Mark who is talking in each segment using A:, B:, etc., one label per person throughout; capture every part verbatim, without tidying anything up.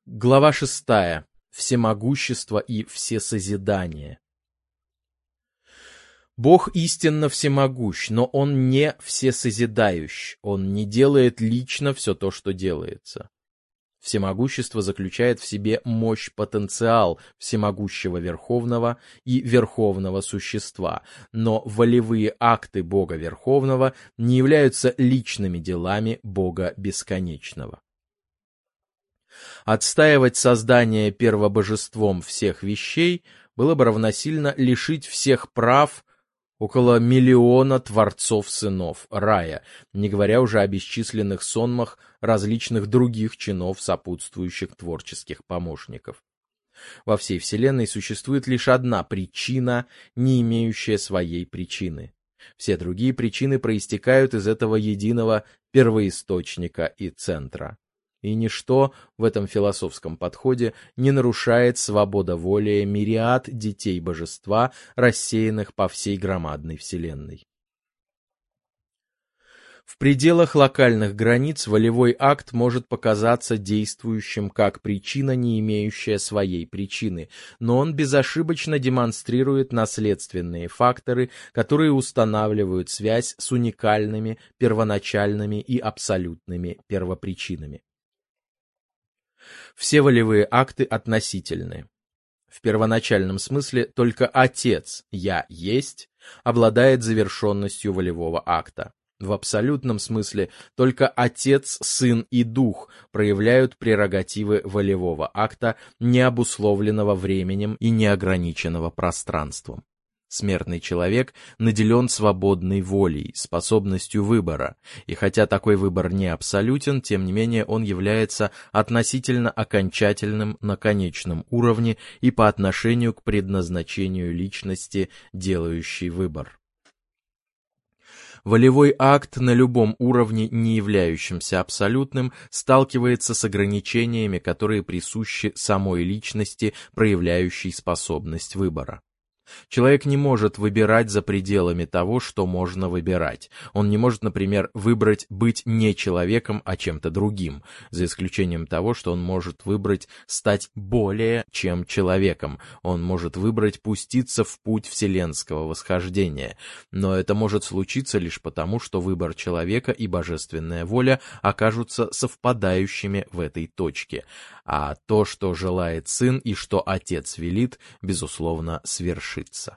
A: Глава шестая. Всемогущество и всесозидание. Бог истинно всемогущ, но Он не всесозидающ, Он не делает лично все то, что делается. Всемогущество заключает в себе мощь-потенциал всемогущего Верховного и Верховного Существа, но волевые акты Бога Верховного не являются личными делами Бога Бесконечного. Отстаивать создание первобожеством всех вещей было бы равносильно лишить всех прав около миллиона творцов-сынов рая, не говоря уже о бесчисленных сонмах различных других чинов, сопутствующих творческих помощников. Во всей Вселенной существует лишь одна причина, не имеющая своей причины. Все другие причины проистекают из этого единого первоисточника и центра. И ничто в этом философском подходе не нарушает свободоволия мириад детей божества, рассеянных по всей громадной Вселенной. В пределах локальных границ волевой акт может показаться действующим как причина, не имеющая своей причины, но он безошибочно демонстрирует наследственные факторы, которые устанавливают связь с уникальными, первоначальными и абсолютными первопричинами. Все волевые акты относительны. В первоначальном смысле только Отец «Я есть» обладает завершенностью волевого акта. В абсолютном смысле только Отец, Сын и Дух проявляют прерогативы волевого акта, не обусловленного временем и неограниченного пространством. Смертный человек наделен свободной волей, способностью выбора, и хотя такой выбор не абсолютен, тем не менее он является относительно окончательным на конечном уровне и по отношению к предназначению личности, делающей выбор. Волевой акт на любом уровне, не являющемся абсолютным, сталкивается с ограничениями, которые присущи самой личности, проявляющей способность выбора. Человек не может выбирать за пределами того, что можно выбирать. Он не может, например, выбрать быть не человеком, а чем-то другим, за исключением того, что он может выбрать стать более чем человеком. Он может выбрать пуститься в путь вселенского восхождения. Но это может случиться лишь потому, что выбор человека и божественная воля окажутся совпадающими в этой точке. А то, что желает Сын и что Отец велит, безусловно, свершится.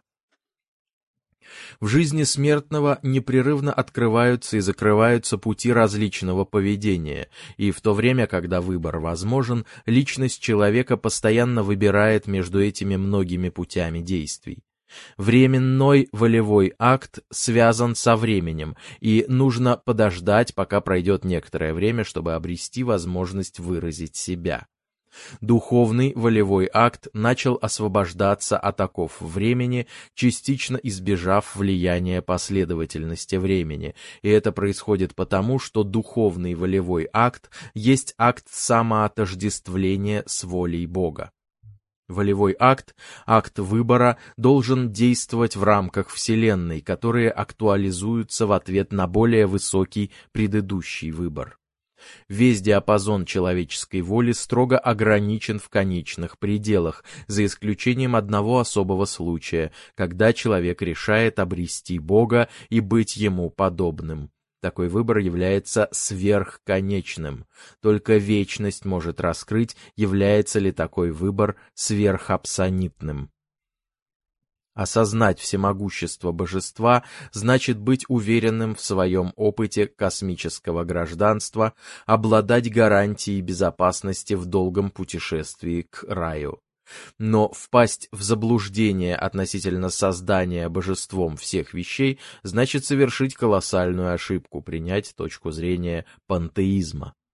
A: В жизни смертного непрерывно открываются и закрываются пути различного поведения, и в то время, когда выбор возможен, личность человека постоянно выбирает между этими многими путями действий. Временной волевой акт связан со временем, и нужно подождать, пока пройдет некоторое время, чтобы обрести возможность выразить себя. Духовный волевой акт начал освобождаться от оков времени, частично избежав влияния последовательности времени, и это происходит потому, что духовный волевой акт есть акт самоотождествления с волей Бога. Волевой акт, акт выбора, должен действовать в рамках Вселенной, которые актуализуются в ответ на более высокий предыдущий выбор. Весь диапазон человеческой воли строго ограничен в конечных пределах, за исключением одного особого случая, когда человек решает обрести Бога и быть Ему подобным. Такой выбор является сверхконечным. Только вечность может раскрыть, является ли такой выбор сверхабсонитным. Осознать всемогущество божества значит быть уверенным в своем опыте космического гражданства, обладать гарантией безопасности в долгом путешествии к раю. Но впасть в заблуждение относительно создания божеством всех вещей значит совершить колоссальную ошибку, принять точку зрения пантеизма.